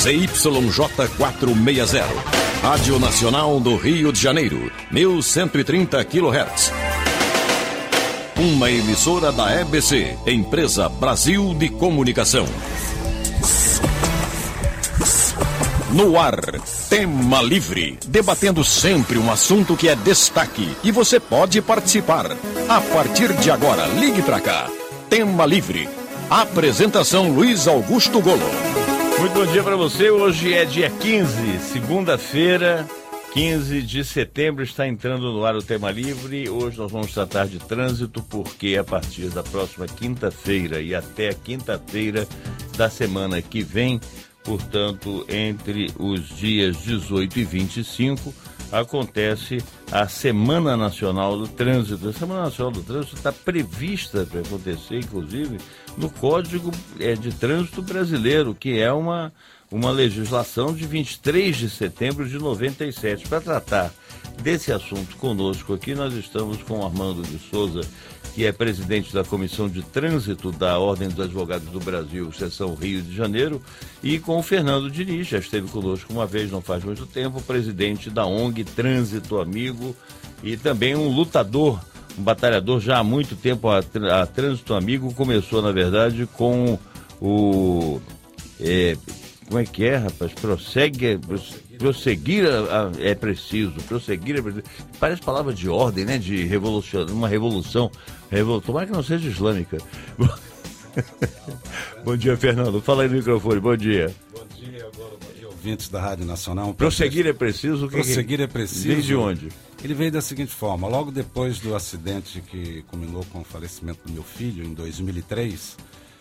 ZYJ 460. Rádio Nacional do Rio de Janeiro, 1130 kHz. Uma emissora da EBC, Empresa Brasil de Comunicação. No ar, Tema Livre, debatendo sempre um assunto que é destaque e você pode participar. A partir de agora, ligue pra cá. Tema Livre. Apresentação Luiz Augusto Golo. Muito bom dia para você. Hoje é dia 15, segunda-feira, 15 de setembro, está entrando no ar o Tema Livre. Hoje nós vamos tratar de trânsito, porque a partir da próxima quinta-feira e até a quinta-feira da semana que vem, portanto, entre os dias 18 e 25, acontece a Semana Nacional do Trânsito. A Semana Nacional do Trânsito está prevista para acontecer, inclusive, no Código de Trânsito Brasileiro, que é uma legislação de 23 de setembro de 97. Para tratar desse assunto conosco aqui, nós estamos com Armando de Souza, que é presidente da Comissão de Trânsito da Ordem dos Advogados do Brasil, seção Rio de Janeiro, e com o Fernando Diniz, já esteve conosco uma vez, não faz muito tempo, presidente da ONG Trânsito Amigo, e também um lutador, um batalhador já há muito tempo. A Trânsito Amigo começou, na verdade, com o... como é que é, rapaz? Prosseguir é preciso. Parece palavra de ordem, né? De revolução, uma revolução. Tomara que não seja islâmica. Bom dia, Fernando. Fala aí no microfone. Bom dia. Bom dia, ouvintes da Rádio Nacional. Prosseguir é preciso? Prosseguir é preciso. Desde onde? Ele veio da seguinte forma: logo depois do acidente que culminou com o falecimento do meu filho, em 2003,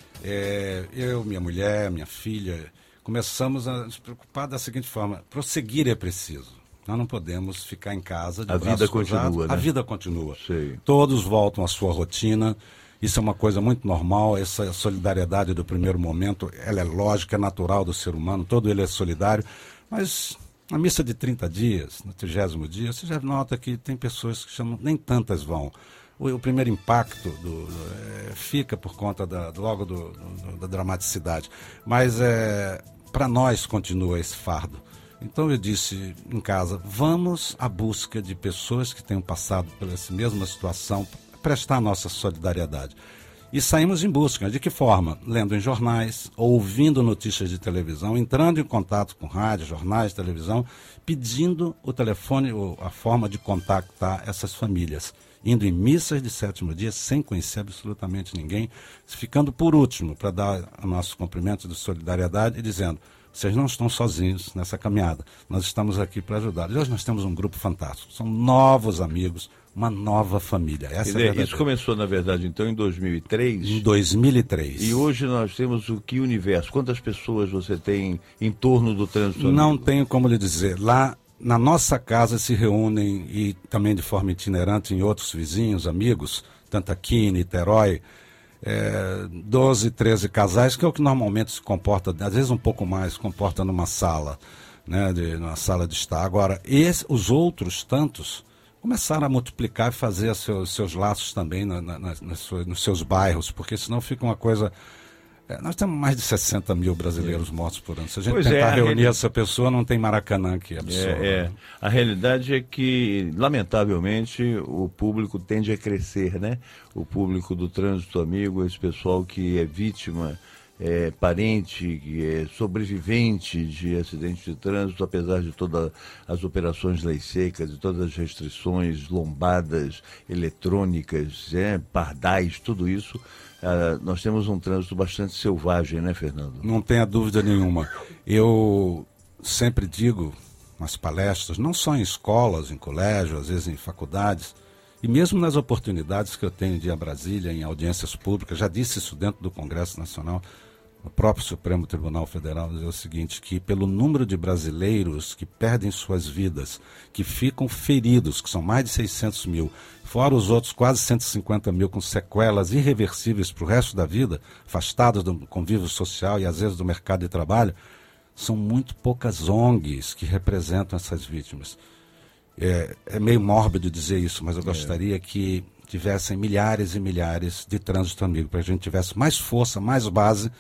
eu, minha mulher, minha filha, começamos a nos preocupar da seguinte forma: prosseguir é preciso. Nós não podemos ficar em casa de braços cruzados. A vida continua, né? A vida continua. Sei. Todos voltam à sua rotina. Isso é uma coisa muito normal. Essa solidariedade do primeiro momento, ela é lógica, é natural do ser humano. Todo ele é solidário. Mas a missa de 30 dias, no 30º dia, você já nota que tem pessoas que chamam, nem tantas vão. O primeiro impacto fica por conta da dramaticidade. Mas para nós continua esse fardo. Então eu disse em casa: vamos à busca de pessoas que tenham passado por essa mesma situação, prestar nossa solidariedade. E saímos em busca. De que forma? Lendo em jornais, ouvindo notícias de televisão, entrando em contato com rádio, jornais, televisão, pedindo o telefone ou a forma de contactar essas famílias. Indo em missas de 7º dia sem conhecer absolutamente ninguém, ficando por último para dar o nosso cumprimento de solidariedade e dizendo: vocês não estão sozinhos nessa caminhada, nós estamos aqui para ajudar. E hoje nós temos um grupo fantástico, são novos amigos, uma nova família. Isso começou, na verdade, então, em 2003? Em 2003. E hoje nós temos o que universo? Quantas pessoas você tem em torno do trânsito? Não tenho como lhe dizer. Lá na nossa casa se reúnem, e também de forma itinerante em outros vizinhos, amigos, tanto aqui em Niterói, 12, 13 casais, que é o que normalmente se comporta, às vezes um pouco mais, comporta numa sala, né, numa sala de estar. Agora, os outros tantos começaram a multiplicar e fazer seus laços também nos seus bairros, porque senão fica uma coisa... nós temos mais de 60 mil brasileiros mortos por ano. Se a gente tentar reunir essa pessoa, não tem Maracanã que absorva. A realidade é que, lamentavelmente, o público tende a crescer, né? O público do Trânsito Amigo, esse pessoal que é vítima, parente, que é sobrevivente de acidente de trânsito, apesar de todas as operações leis secas, de todas as restrições, lombadas, eletrônicas, pardais, tudo isso. Nós temos um trânsito bastante selvagem, né, Fernando? Não tenha dúvida nenhuma. Eu sempre digo nas palestras, não só em escolas, em colégios, às vezes em faculdades, e mesmo nas oportunidades que eu tenho de ir a Brasília, em audiências públicas, já disse isso dentro do Congresso Nacional, o próprio Supremo Tribunal Federal diz o seguinte, que pelo número de brasileiros que perdem suas vidas, que ficam feridos, que são mais de 600 mil, fora os outros quase 150 mil com sequelas irreversíveis para o resto da vida, afastados do convívio social e às vezes do mercado de trabalho, são muito poucas ONGs que representam essas vítimas. É meio mórbido dizer isso, mas eu gostaria que tivessem milhares e milhares de Trânsito Amigo, para que a gente tivesse mais força, mais base,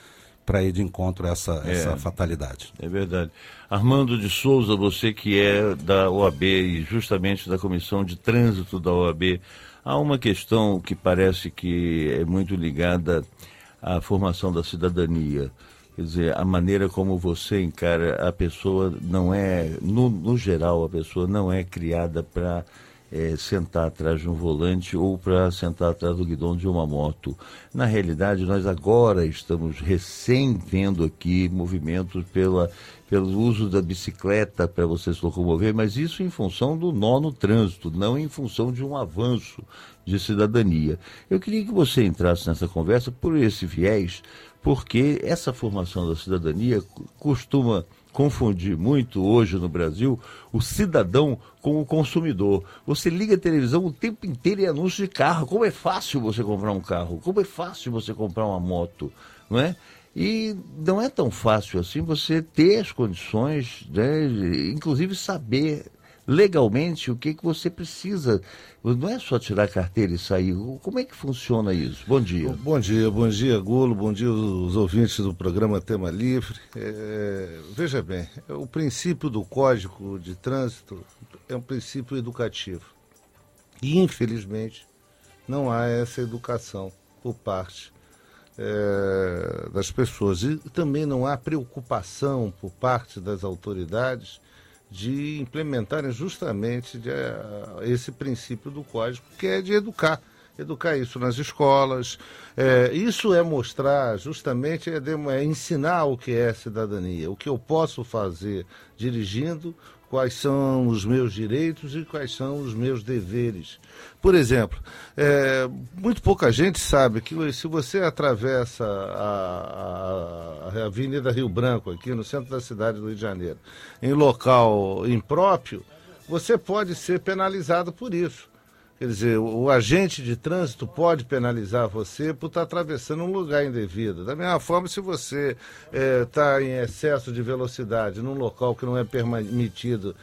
para ir de encontro a essa fatalidade. É verdade. Armando de Souza, você que é da OAB e justamente da Comissão de Trânsito da OAB, há uma questão que parece que é muito ligada à formação da cidadania. Quer dizer, a maneira como você encara a pessoa não é, no geral, a pessoa não é criada para sentar atrás de um volante ou para sentar atrás do guidão de uma moto. Na realidade, nós agora estamos recém vendo aqui movimentos pelo uso da bicicleta para você se locomover, mas isso em função do nó no trânsito, não em função de um avanço de cidadania. Eu queria que você entrasse nessa conversa por esse viés, porque essa formação da cidadania costuma confundir muito hoje no Brasil o cidadão com o consumidor. Você liga a televisão o tempo inteiro e anúncio de carro. Como é fácil você comprar um carro, como é fácil você comprar uma moto, não é? E não é tão fácil assim você ter as condições, né, inclusive saber legalmente o que você precisa. Não é só tirar a carteira e sair. Como é que funciona isso? Bom dia. Bom dia, Gulo. Bom dia os ouvintes do programa Tema Livre. Veja bem, o princípio do Código de Trânsito é um princípio educativo. E, infelizmente, não há essa educação por parte das pessoas. E também não há preocupação por parte das autoridades de implementarem justamente esse princípio do Código, que é de educar isso nas escolas. Isso é mostrar, justamente, é ensinar o que é cidadania, o que eu posso fazer dirigindo, quais são os meus direitos e quais são os meus deveres. Por exemplo, muito pouca gente sabe que se você atravessa a Avenida Rio Branco, aqui no centro da cidade do Rio de Janeiro, em local impróprio, você pode ser penalizado por isso. Quer dizer, o agente de trânsito pode penalizar você por estar atravessando um lugar indevido. Da mesma forma, se você está em excesso de velocidade num local que não é permitido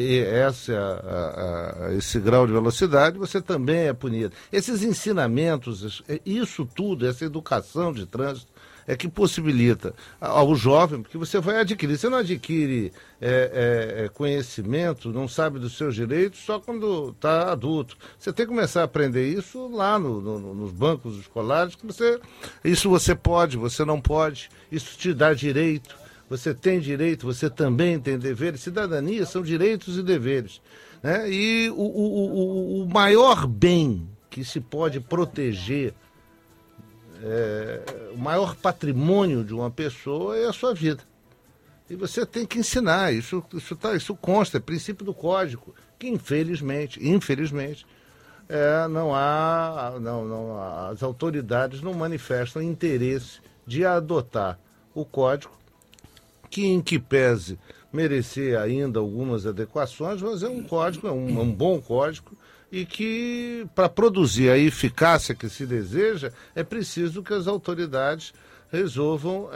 esse grau de velocidade, você também é punido. Esses ensinamentos, isso tudo, essa educação de trânsito, é que possibilita ao jovem, porque você vai adquirir. Você não adquire conhecimento, não sabe dos seus direitos só quando está adulto. Você tem que começar a aprender isso lá nos bancos escolares, que isso você pode, você não pode, isso te dá direito. Você tem direito, você também tem deveres. Cidadania são direitos e deveres, né? E o maior bem que se pode proteger, o maior patrimônio de uma pessoa é a sua vida. E você tem que ensinar, isso consta, é princípio do Código, que infelizmente, as autoridades não manifestam interesse de adotar o Código, que em que pese merecer ainda algumas adequações, mas é um código, um bom código, e que, para produzir a eficácia que se deseja, é preciso que as autoridades resolvam,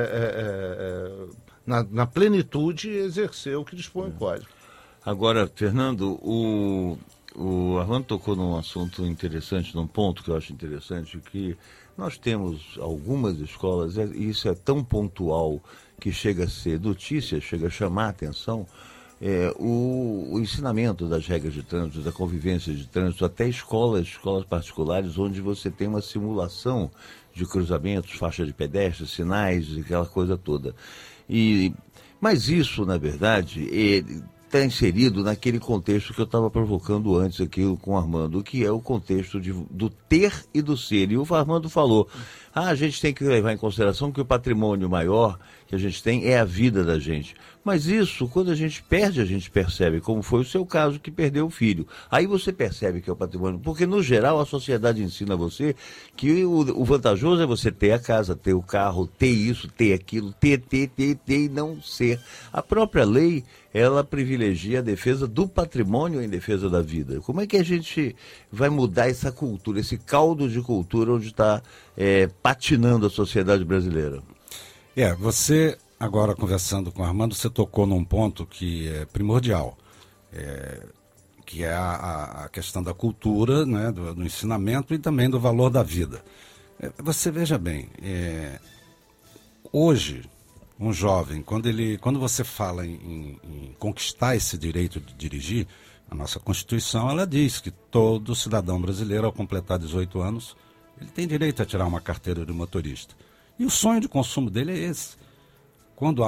na plenitude, exercer o que dispõe o Código. Agora, Fernando, o Armando tocou num assunto interessante, num ponto que eu acho interessante, que nós temos algumas escolas, e isso é tão pontual que chega a ser notícia, chega a chamar a atenção, o ensinamento das regras de trânsito, da convivência de trânsito, até escolas particulares, onde você tem uma simulação de cruzamentos, faixa de pedestres, sinais, aquela coisa toda. Mas isso, na verdade, está inserido naquele contexto que eu estava provocando antes aqui com o Armando, que é o contexto do ter e do ser. E o Armando falou, a gente tem que levar em consideração que o patrimônio maior que a gente tem é a vida da gente. Mas isso, quando a gente perde, a gente percebe, como foi o seu caso, que perdeu o filho. Aí você percebe que é o patrimônio, porque no geral a sociedade ensina você que o vantajoso é você ter a casa, ter o carro, ter isso, ter aquilo, ter e não ser. A própria lei, ela privilegia a defesa do patrimônio em defesa da vida. Como é que a gente vai mudar essa cultura, esse caldo de cultura onde está patinando a sociedade brasileira? Você, agora conversando com o Armando, você tocou num ponto que é primordial, que é a questão da cultura, né, do ensinamento e também do valor da vida. Você veja bem, Hoje, um jovem, quando você fala em conquistar esse direito de dirigir, a nossa Constituição, ela diz que todo cidadão brasileiro, ao completar 18 anos, ele tem direito a tirar uma carteira de motorista. E o sonho de consumo dele é esse. Quando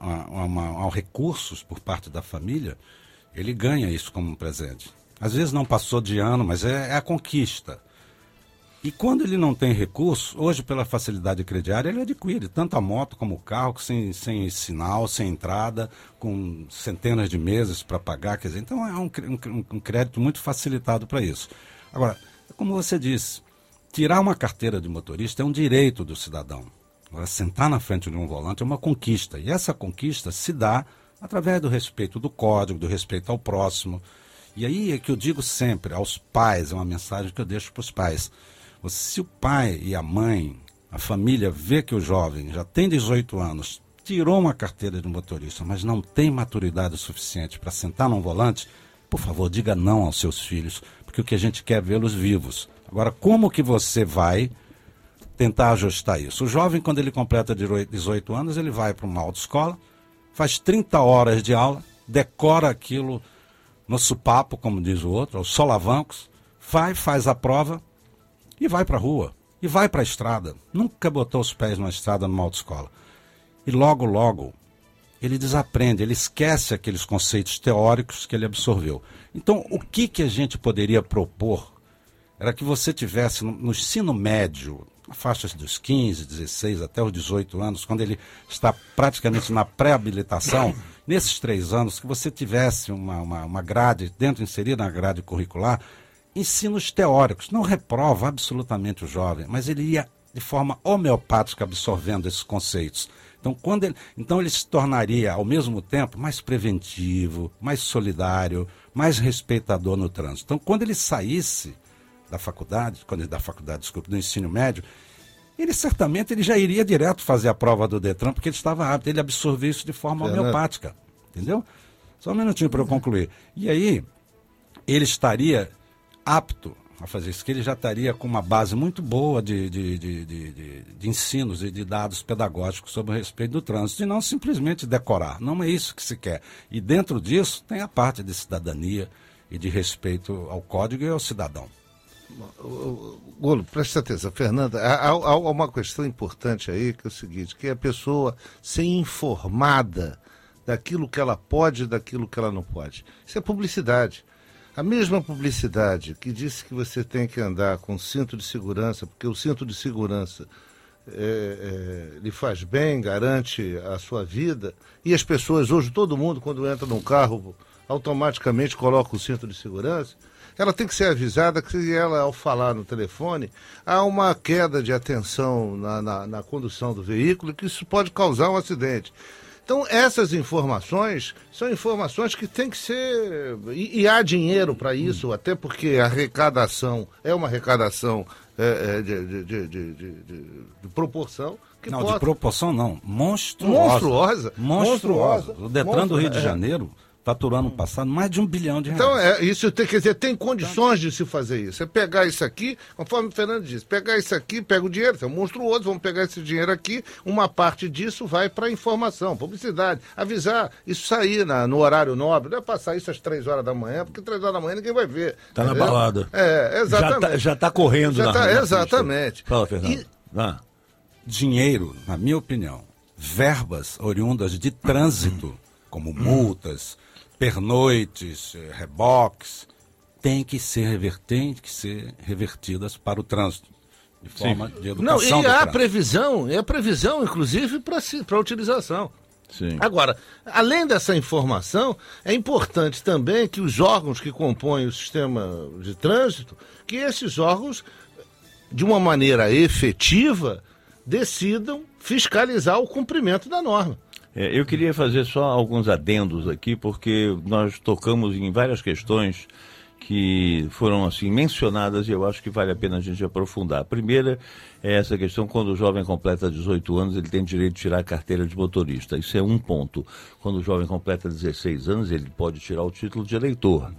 há recursos por parte da família, ele ganha isso como um presente. Às vezes não passou de ano, mas é a conquista. E quando ele não tem recurso, hoje pela facilidade crediária, ele adquire tanto a moto como o carro, sem sinal, sem entrada, com centenas de meses para pagar. Quer dizer, então é um crédito muito facilitado para isso. Agora, como você disse, tirar uma carteira de motorista é um direito do cidadão. Agora, sentar na frente de um volante é uma conquista. E essa conquista se dá através do respeito do código, do respeito ao próximo. E aí é que eu digo sempre aos pais, é uma mensagem que eu deixo para os pais. Se o pai e a mãe, a família, vê que o jovem já tem 18 anos, tirou uma carteira de motorista, mas não tem maturidade suficiente para sentar num volante, por favor, diga não aos seus filhos, porque o que a gente quer é vê-los vivos. Agora, como que você vai tentar ajustar isso? O jovem, quando ele completa 18 anos, ele vai para uma autoescola, faz 30 horas de aula, decora aquilo no supapo, como diz o outro, aos solavancos, faz a prova, e vai para a rua, e vai para a estrada. Nunca botou os pés na estrada numa autoescola. E logo, logo, ele desaprende, ele esquece aqueles conceitos teóricos que ele absorveu. Então, o que a gente poderia propor era que você tivesse no ensino médio, na faixa dos 15, 16 até os 18 anos, quando ele está praticamente na pré-habilitação, nesses 3 anos, que você tivesse uma grade, inserida na grade curricular, ensinos teóricos. Não reprova absolutamente o jovem, mas ele ia de forma homeopática absorvendo esses conceitos. Então ele se tornaria, ao mesmo tempo, mais preventivo, mais solidário, mais respeitador no trânsito. Então, quando ele saísse do ensino médio, ele certamente já iria direto fazer a prova do Detran, porque ele estava apto, ele absorveu isso de forma homeopática. Entendeu? Só um minutinho para eu concluir. E aí, ele estaria apto a fazer isso, que ele já estaria com uma base muito boa de ensinos e de dados pedagógicos sobre o respeito do trânsito, e não simplesmente decorar. Não é isso que se quer. E dentro disso tem a parte de cidadania e de respeito ao código e ao cidadão. Golo, preste atenção, Fernanda, há uma questão importante aí, que é o seguinte, que é a pessoa ser informada daquilo que ela pode e daquilo que ela não pode. Isso é publicidade. A mesma publicidade que disse que você tem que andar com cinto de segurança, porque o cinto de segurança lhe faz bem, garante a sua vida, e as pessoas hoje, todo mundo, quando entra num carro, automaticamente coloca o cinto de segurança, ela tem que ser avisada que ela, ao falar no telefone, há uma queda de atenção na condução do veículo, que isso pode causar um acidente. Então, essas informações são informações que tem que ser... E há dinheiro para isso, até porque a arrecadação é uma arrecadação de proporção. De proporção não, monstruosa. O Detran do Rio de Janeiro faturando no passado mais de R$1 bilhão. Então, isso quer dizer, tem condições de se fazer isso. É pegar isso aqui, conforme o Fernando disse, pegar isso aqui, pega o dinheiro, é monstruoso, vamos pegar esse dinheiro aqui, uma parte disso vai para informação, publicidade, avisar, isso sair no horário nobre, não é passar isso às 3 horas da manhã, porque 3 horas da manhã ninguém vai ver. Tá na balada. Exatamente. Já tá correndo exatamente. Fala, Fernando. Dinheiro, na minha opinião, verbas oriundas de trânsito, como multas, pernoites, reboques, tem que ser revertidas para o trânsito, de forma de educação. Não, e há previsão, inclusive, para a utilização. Sim. Agora, além dessa informação, é importante também que os órgãos que compõem o sistema de trânsito, que esses órgãos, de uma maneira efetiva, decidam fiscalizar o cumprimento da norma. Eu queria fazer só alguns adendos aqui, porque nós tocamos em várias questões que foram assim mencionadas e eu acho que vale a pena a gente aprofundar. A primeira é essa questão, quando o jovem completa 18 anos, ele tem direito de tirar a carteira de motorista. Isso é um ponto. Quando o jovem completa 16 anos, ele pode tirar o título de eleitor.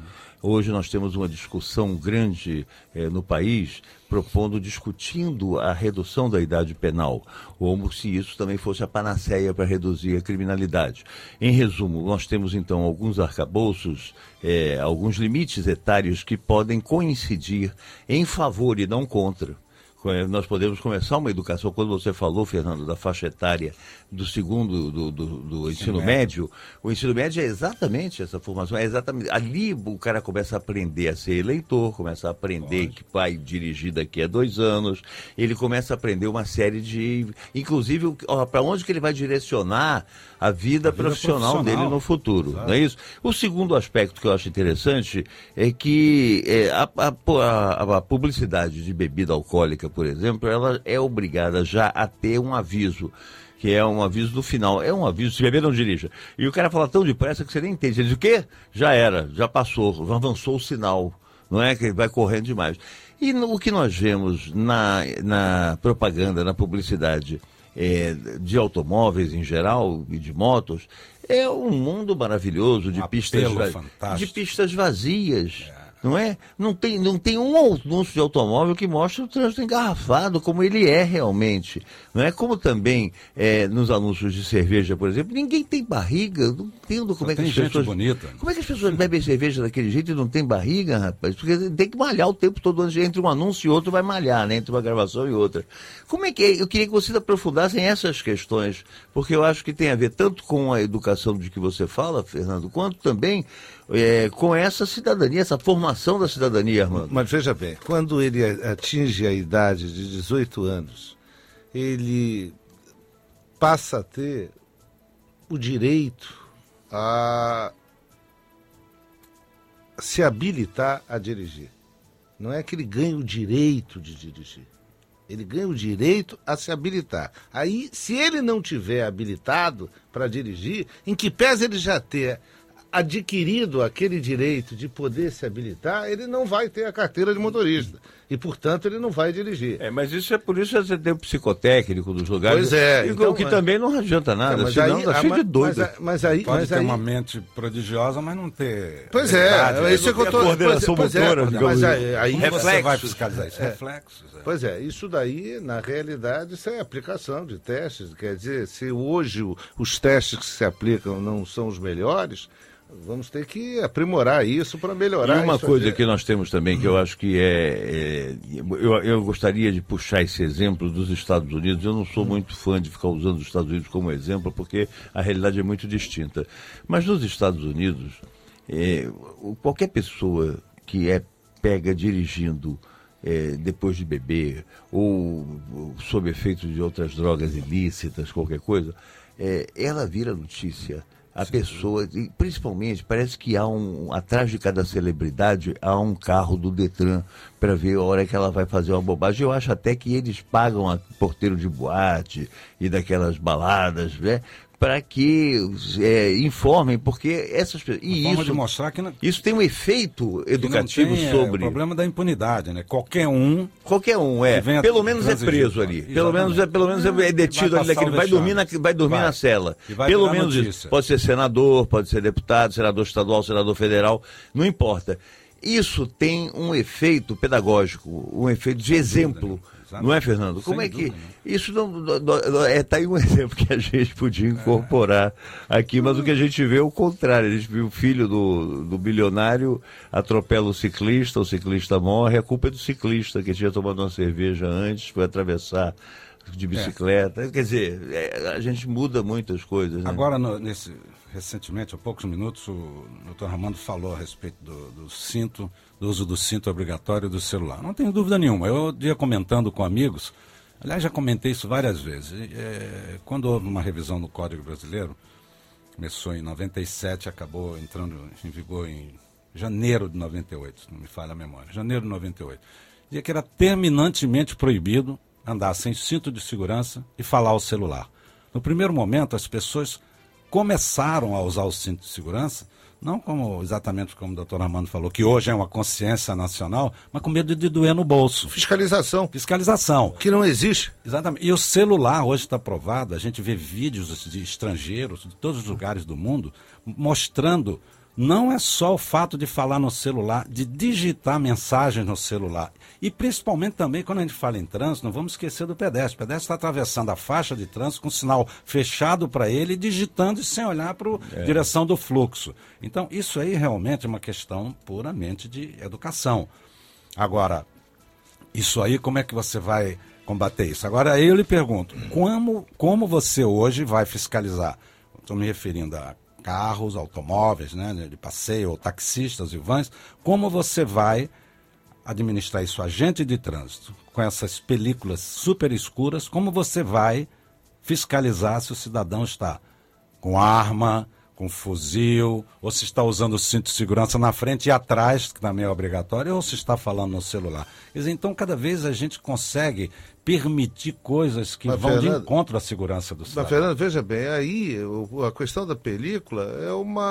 Hoje nós temos uma discussão grande no país, discutindo a redução da idade penal, como se isso também fosse a panaceia para reduzir a criminalidade. Em resumo, nós temos então alguns arcabouços, alguns limites etários que podem coincidir em favor e não contra. Nós podemos começar uma educação, quando você falou, Fernando, da faixa etária do segundo, do ensino médio, o ensino médio é exatamente essa formação, ali o cara começa a aprender a ser eleitor, começa a aprender que vai dirigir daqui a 2 anos, ele começa a aprender uma série de, inclusive, para onde que ele vai direcionar a vida profissional dele no futuro, exato. Não é isso? O segundo aspecto que eu acho interessante é que a publicidade de bebida alcoólica, por exemplo, ela é obrigada já a ter um aviso, que é um aviso do final, é um aviso, se beber não dirija. E o cara fala tão depressa que você nem entende. Ele diz, o quê? Já era, já passou, avançou o sinal, não é que ele vai correndo demais. E o que nós vemos na propaganda, na publicidade de automóveis em geral e de motos, é um mundo maravilhoso de pistas vazias. Não é? Não tem um anúncio de automóvel que mostre o trânsito engarrafado, como ele é realmente. Não é? Como também nos anúncios de cerveja, por exemplo, ninguém tem barriga. Não entendo como é que as pessoas. Bonita. Como é que as pessoas bebem cerveja daquele jeito e não tem barriga, rapaz? Porque tem que malhar o tempo todo, entre um anúncio e outro vai malhar, né? Entre uma gravação e outra. Como é que é? Eu queria que vocês aprofundassem essas questões, porque eu acho que tem a ver tanto com a educação de que você fala, Fernando, quanto também com essa cidadania, essa formação da cidadania, Armando. Mas veja bem, quando ele atinge a idade de 18 anos, ele passa a ter o direito a se habilitar a dirigir. Não é que ele ganhe o direito de dirigir. Ele ganha o direito a se habilitar. Aí, se ele não tiver habilitado para dirigir, em que pese ele já ter adquirido aquele direito de poder se habilitar, ele não vai ter a carteira de motorista. E, portanto, ele não vai dirigir. Mas isso por isso você tem o psicotécnico dos lugares. Pois é. O que também não adianta nada, senão está cheio de doido. Pode ter uma mente prodigiosa, mas não ter... Pois é, isso é que eu estou... coordenação motora, mas aí você vai fiscalizar isso. Reflexos. Pois é, isso daí, na realidade, isso é aplicação de testes. Quer dizer, se hoje os testes que se aplicam não são os melhores, vamos ter que aprimorar isso para melhorar. E uma coisa que nós temos também, que eu acho que eu gostaria de puxar esse exemplo dos Estados Unidos. Eu não sou muito fã de ficar usando os Estados Unidos como exemplo, porque a realidade é muito distinta. Mas nos Estados Unidos, qualquer pessoa que pega dirigindo depois de beber, ou sob efeito de outras drogas ilícitas, qualquer coisa, ela vira notícia. A pessoa, principalmente, parece que atrás de cada celebridade, há um carro do Detran para ver a hora que ela vai fazer uma bobagem. Eu acho até que eles pagam a porteiro de boate e daquelas baladas, né? Para que informem, porque essas pessoas... de mostrar que não, isso tem um efeito educativo sobre... o problema da impunidade, né? Qualquer um pelo menos é preso ali. Pelo menos é detido ali daquele. Vai dormir na cela. Pelo menos isso. Pode ser senador, pode ser deputado, senador estadual, senador federal, não importa. Isso tem um efeito pedagógico, um efeito de exemplo. Não é, Fernando? Como é que... Isso está aí um exemplo que a gente podia incorporar aqui, mas o que a gente vê é o contrário. A gente viu o filho do bilionário atropela o ciclista morre, a culpa é do ciclista, que tinha tomado uma cerveja antes, foi atravessar de bicicleta. Quer dizer, a gente muda muitas coisas. Né? Agora, recentemente, há poucos minutos, o Dr. Armando falou a respeito do uso do cinto obrigatório do celular. Não tenho dúvida nenhuma. Eu ia comentando com amigos, aliás, já comentei isso várias vezes. Quando houve uma revisão no Código Brasileiro, começou em 97, acabou entrando em vigor em janeiro de 98, se não me falha a memória. Janeiro de 98. Dizia que era terminantemente proibido andar sem cinto de segurança e falar ao celular. No primeiro momento, as pessoas começaram a usar o cinto de segurança, não exatamente como o doutor Armando falou, que hoje é uma consciência nacional, mas com medo de doer no bolso. Fiscalização. Que não existe. Exatamente. E o celular hoje está provado, a gente vê vídeos de estrangeiros, de todos os lugares do mundo, mostrando não é só o fato de falar no celular, de digitar mensagens no celular. E principalmente também, quando a gente fala em trânsito, não vamos esquecer do pedestre. O pedestre está atravessando a faixa de trânsito com o sinal fechado para ele, digitando e sem olhar para a direção do fluxo. Então, isso aí realmente é uma questão puramente de educação. Agora, isso aí, como é que você vai combater isso? Agora, eu lhe pergunto, como você hoje vai fiscalizar? Estou me referindo a carros, automóveis, né, de passeio, ou taxistas e vans, como você vai administrar isso, agente de trânsito, com essas películas super escuras, como você vai fiscalizar se o cidadão está com arma, com fuzil, ou se está usando o cinto de segurança na frente e atrás, que também é obrigatório, ou se está falando no celular. Quer dizer, então, cada vez a gente consegue permitir coisas que vão de encontro à segurança do cidadão. Fernando, veja bem, aí a questão da película é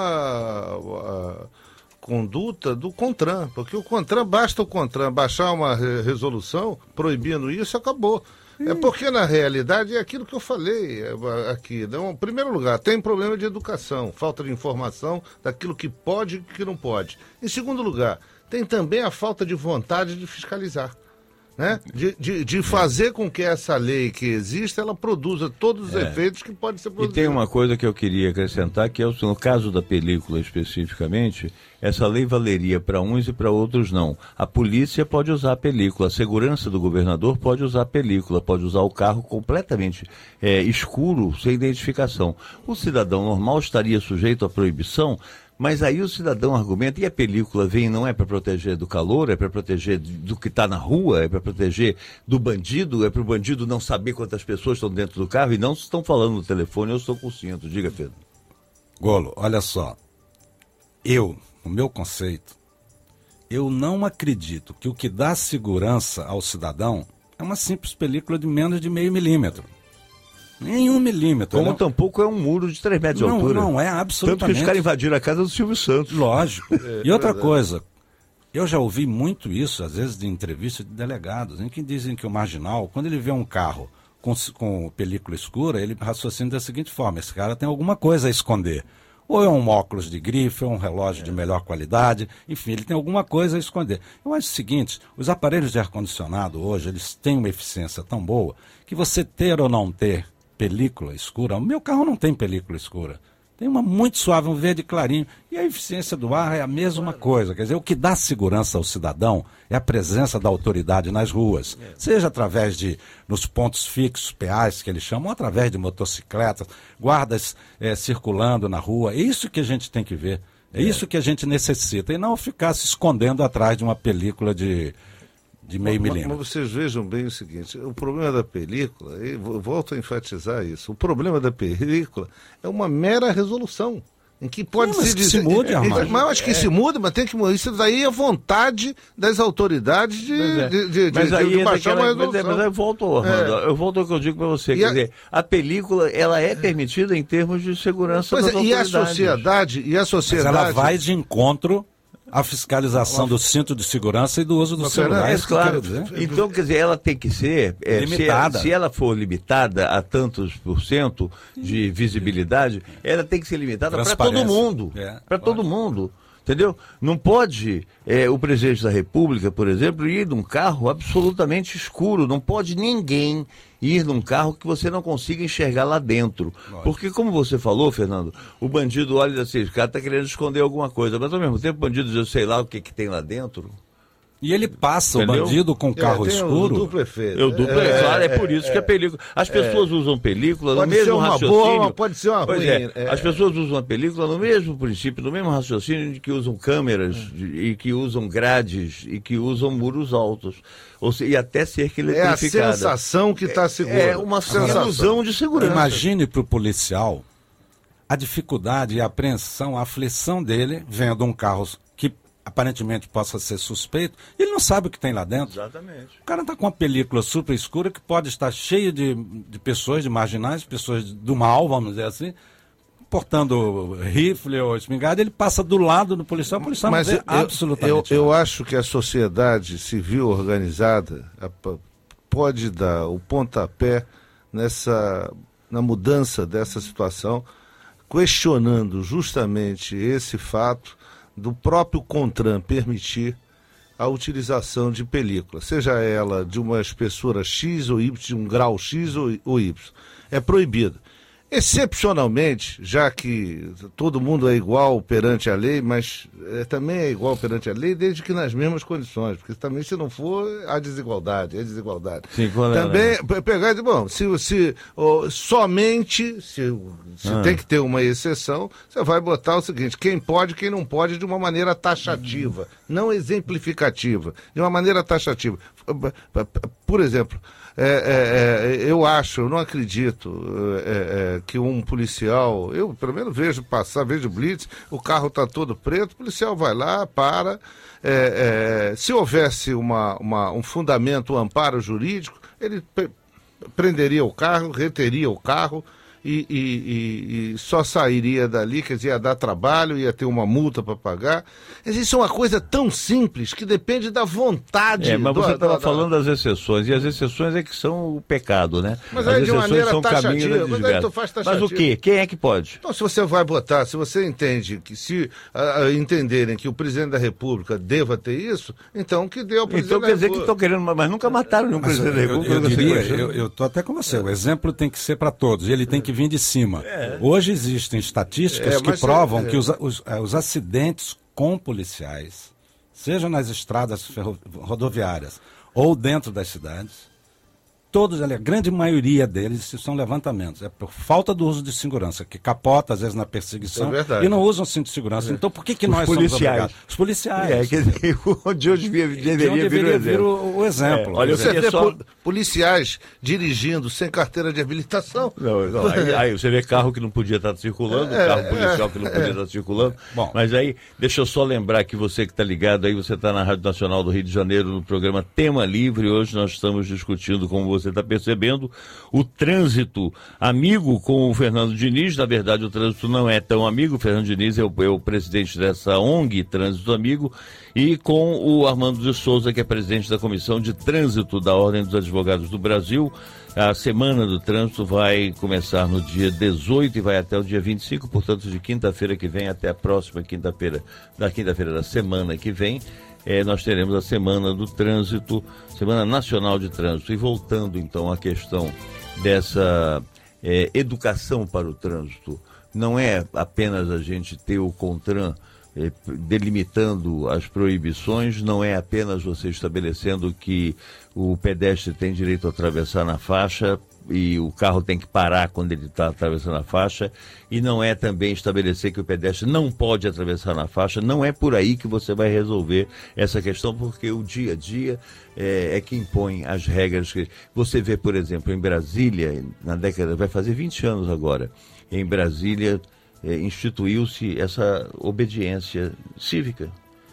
uma conduta do CONTRAN, porque o CONTRAN, basta o CONTRAN baixar uma resolução proibindo isso, acabou. É porque, na realidade, é aquilo que eu falei aqui. Em primeiro lugar, tem problema de educação, falta de informação daquilo que pode e que não pode. Em segundo lugar, tem também a falta de vontade de fiscalizar. Né? De fazer com que essa lei que existe, ela produza todos os efeitos que podem ser produzidos. E tem uma coisa que eu queria acrescentar, que é no caso da película especificamente, essa lei valeria para uns e para outros não. A polícia pode usar a película, a segurança do governador pode usar a película, pode usar o carro completamente escuro, sem identificação. O cidadão normal estaria sujeito à proibição. Mas aí o cidadão argumenta, e a película vem não é para proteger do calor, é para proteger do que está na rua, é para proteger do bandido, é para o bandido não saber quantas pessoas estão dentro do carro e não estão falando no telefone, eu estou com o cinto. Diga, Pedro. Golo, olha só, no meu conceito, eu não acredito que o que dá segurança ao cidadão é uma simples película de menos de meio milímetro. Nem 1 milímetro. Como tampouco é um muro de 3 metros de altura. Não é, absolutamente. Tanto que os caras invadiram a casa do Silvio Santos. Lógico. E outra coisa, eu já ouvi muito isso, às vezes, de entrevista de delegados, em que dizem que o marginal, quando ele vê um carro com película escura, ele raciocina da seguinte forma: esse cara tem alguma coisa a esconder. Ou é um óculos de grife, ou um relógio de melhor qualidade, enfim, ele tem alguma coisa a esconder. Eu acho o seguinte, os aparelhos de ar-condicionado hoje, eles têm uma eficiência tão boa, que você ter ou não ter película escura, o meu carro não tem película escura, tem uma muito suave, um verde clarinho, e a eficiência do ar é a mesma coisa. Quer dizer, o que dá segurança ao cidadão é a presença da autoridade nas ruas, seja através nos pontos fixos, PAs que eles chamam, ou através de motocicletas, guardas circulando na rua. É isso que a gente tem que ver, é isso que a gente necessita, e não ficar se escondendo atrás de uma película de meio milímetro. Mas vocês vejam bem o seguinte, o problema da película, e volto a enfatizar isso, o problema da película é uma mera resolução, em que pode ser... que se mude, Armando. Mas eu acho que se muda, mas tem que mudar. Isso daí é vontade das autoridades de baixar uma resolução. Mas eu volto, Armando, eu volto ao que eu digo para você, quer dizer, a película, ela é permitida em termos de segurança das autoridades. E a sociedade... Mas ela vai de encontro a fiscalização do cinto de segurança e do uso do celular. Claro. Então, quer dizer, ela tem que ser limitada. Se ela for limitada a tantos % de visibilidade, ela tem que ser limitada para todo mundo. Para todo mundo. Entendeu? Não pode o presidente da República, por exemplo, ir num carro absolutamente escuro. Não pode ninguém ir num carro que você não consiga enxergar lá dentro. Lógico. Porque, como você falou, Fernando, o bandido olha assim, o cara está querendo esconder alguma coisa, mas ao mesmo tempo o bandido diz, eu sei lá o que tem lá dentro. E ele passa, entendeu? O bandido com carro escuro. O duplo efeito. Claro, é por isso que a película... As pessoas usam película no mesmo raciocínio... Boa, pode ser uma ruim. As pessoas usam a película no mesmo princípio, no mesmo raciocínio de que usam câmeras, e que usam grades, e que usam muros altos. E até cerca eletrificada. É a sensação que está segura. É uma ilusão de segurança. Imagine para o policial a dificuldade, a apreensão, a aflição dele vendo um carro que aparentemente possa ser suspeito, ele não sabe o que tem lá dentro. Exatamente. O cara está com uma película super escura que pode estar cheia de pessoas, de marginais, pessoas do mal, vamos dizer assim, portando rifle ou espingarda, ele passa do lado do policial, o policial não vê absolutamente eu acho que a sociedade civil organizada pode dar o pontapé na mudança dessa situação, questionando justamente esse fato do próprio CONTRAN permitir a utilização de película, seja ela de uma espessura X ou Y, de um grau X ou Y. É proibido. Excepcionalmente, já que todo mundo é igual perante a lei, mas também é igual perante a lei, desde que nas mesmas condições, porque também se não for, há desigualdade, é desigualdade. Sim, também pegar e dizer, bom, somente tem que ter uma exceção, você vai botar o seguinte, quem pode, quem não pode, de uma maneira taxativa, não exemplificativa, de uma maneira taxativa. Por exemplo, eu não acredito que um policial, eu pelo menos vejo blitz, o carro está todo preto, o policial vai lá, para, se houvesse um fundamento, um amparo jurídico, ele prenderia o carro, reteria o carro e só sairia dali, quer dizer, ia dar trabalho, ia ter uma multa para pagar. Isso é uma coisa tão simples que depende da vontade. Mas você estava falando das exceções, e as exceções é que são o pecado, né? Mas as aí de maneira são taxativa, mas aí tu faz taxativa. Mas o quê? Quem é que pode? Então, se você vai botar, se você entende que se entenderem que o presidente da República deva ter isso, então que dê ao presidente da República. Então quer dizer que estão querendo, mas nunca mataram nenhum presidente da República. Eu estou até com você, o exemplo tem que ser para todos, e ele tem que vir de cima. Hoje existem estatísticas que provam que os acidentes com policiais, seja nas estradas rodoviárias ou dentro das cidades, todos, a grande maioria deles são levantamentos. É por falta do uso de segurança, que capota, às vezes, na perseguição e não usam cinto de segurança. Então, por que nós somos obrigados? Os policiais. Quer dizer, de onde deveria vir o exemplo. Olha, você vê policiais dirigindo sem carteira de habilitação. Aí você vê carro que não podia estar circulando, carro policial que não podia estar circulando. Bom, mas aí, deixa eu só lembrar que você que está ligado aí, você está na Rádio Nacional do Rio de Janeiro, no programa Tema Livre. Hoje nós estamos discutindo, como você está percebendo, o trânsito amigo com o Fernando Diniz. Na verdade, o trânsito não é tão amigo. O Fernando Diniz é o presidente dessa ONG, Trânsito Amigo, e com o Armando de Souza, que é presidente da Comissão de Trânsito da Ordem dos Advogados do Brasil. A Semana do Trânsito vai começar no dia 18 e vai até o dia 25, portanto, de quinta-feira que vem até a próxima quinta-feira da semana que vem. Nós teremos a Semana do Trânsito, Semana Nacional de Trânsito. E voltando então à questão dessa educação para o trânsito, não é apenas a gente ter o CONTRAN delimitando as proibições, não é apenas você estabelecendo que o pedestre tem direito a atravessar na faixa e o carro tem que parar quando ele está atravessando a faixa, e não é também estabelecer que o pedestre não pode atravessar na faixa. Não é por aí que você vai resolver essa questão, porque o dia a dia é que impõe as regras. Você vê, por exemplo, em Brasília, vai fazer 20 anos agora, em Brasília instituiu-se essa obediência cívica.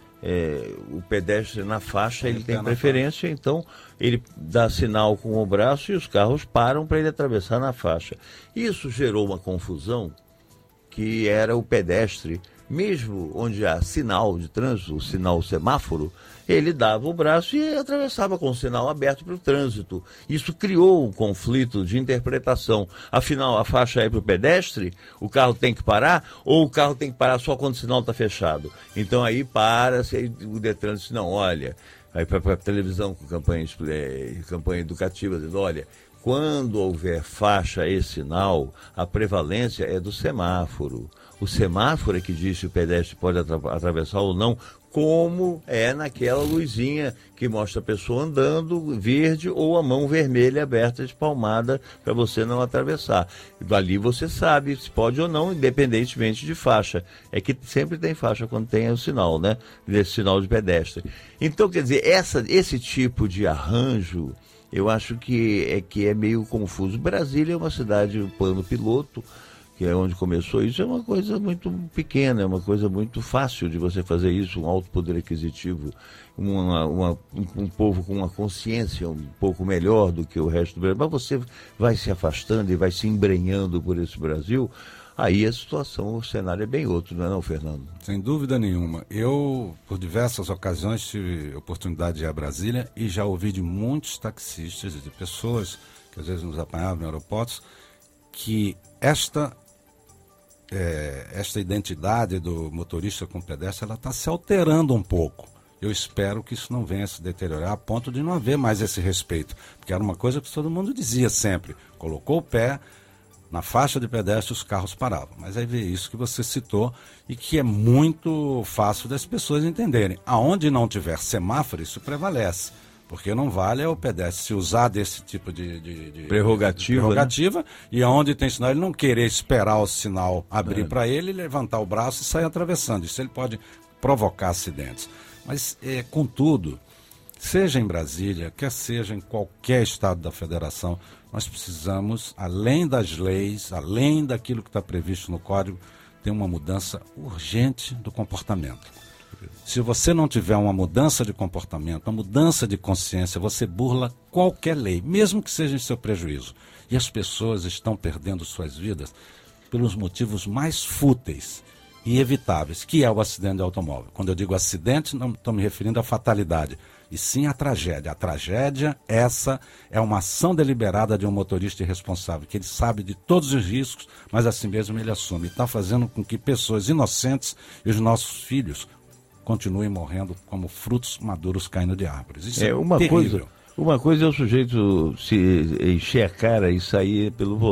O pedestre na faixa ele tem preferência, então ele dá sinal com o braço e os carros param para ele atravessar na faixa. Isso gerou uma confusão, que era o pedestre, mesmo onde há sinal de trânsito, o sinal semáforo, ele dava o braço e atravessava com o sinal aberto para o trânsito. Isso criou um conflito de interpretação. Afinal, a faixa é para o pedestre, o carro tem que parar, ou o carro tem que parar só quando o sinal está fechado? Então aí para-se, o Detran disse, não, olha, aí para a televisão com campanha educativa, dizendo, olha, quando houver faixa e sinal, a prevalência é do semáforo. O semáforo é que diz se o pedestre pode atravessar ou não, como é naquela luzinha que mostra a pessoa andando, verde, ou a mão vermelha aberta, espalmada, para você não atravessar. Ali você sabe se pode ou não, independentemente de faixa. É que sempre tem faixa quando tem o sinal, né? Desse sinal de pedestre. Então, quer dizer, esse tipo de arranjo, eu acho que é meio confuso. Brasília é uma cidade, um plano piloto, que é onde começou isso, é uma coisa muito pequena, é uma coisa muito fácil de você fazer isso, um alto poder aquisitivo, um povo com uma consciência um pouco melhor do que o resto do Brasil. Mas você vai se afastando e vai se embrenhando por esse Brasil, aí a situação, o cenário é bem outro, não é não, Fernando? Sem dúvida nenhuma. Eu, por diversas ocasiões, tive oportunidade de ir a Brasília e já ouvi de muitos taxistas e de pessoas que às vezes nos apanhavam no aeroporto, que esta esta identidade do motorista com pedestre, ela está se alterando um pouco. Eu espero que isso não venha a se deteriorar a ponto de não haver mais esse respeito, porque era uma coisa que todo mundo dizia sempre, colocou o pé na faixa de pedestre, os carros paravam. Mas aí veio isso que você citou e que é muito fácil das pessoas entenderem. Aonde não tiver semáforo, isso prevalece. Porque não vale o pedestre se usar desse tipo de prerrogativa, né? E aonde tem sinal, ele não querer esperar o sinal abrir para ele, levantar o braço e sair atravessando. Isso ele pode provocar acidentes. Mas, contudo, seja em Brasília, quer seja em qualquer estado da federação, nós precisamos, além das leis, além daquilo que está previsto no Código, ter uma mudança urgente do comportamento. Se você não tiver uma mudança de comportamento, uma mudança de consciência, você burla qualquer lei, mesmo que seja em seu prejuízo. E as pessoas estão perdendo suas vidas pelos motivos mais fúteis e evitáveis, que é o acidente de automóvel. Quando eu digo acidente, não estou me referindo à fatalidade, e sim à tragédia. A tragédia, essa é uma ação deliberada de um motorista irresponsável, que ele sabe de todos os riscos, mas assim mesmo ele assume. E está fazendo com que pessoas inocentes e os nossos filhos continuem morrendo como frutos maduros caindo de árvores. Isso é uma terrível. Uma coisa é o sujeito se encher a cara e sair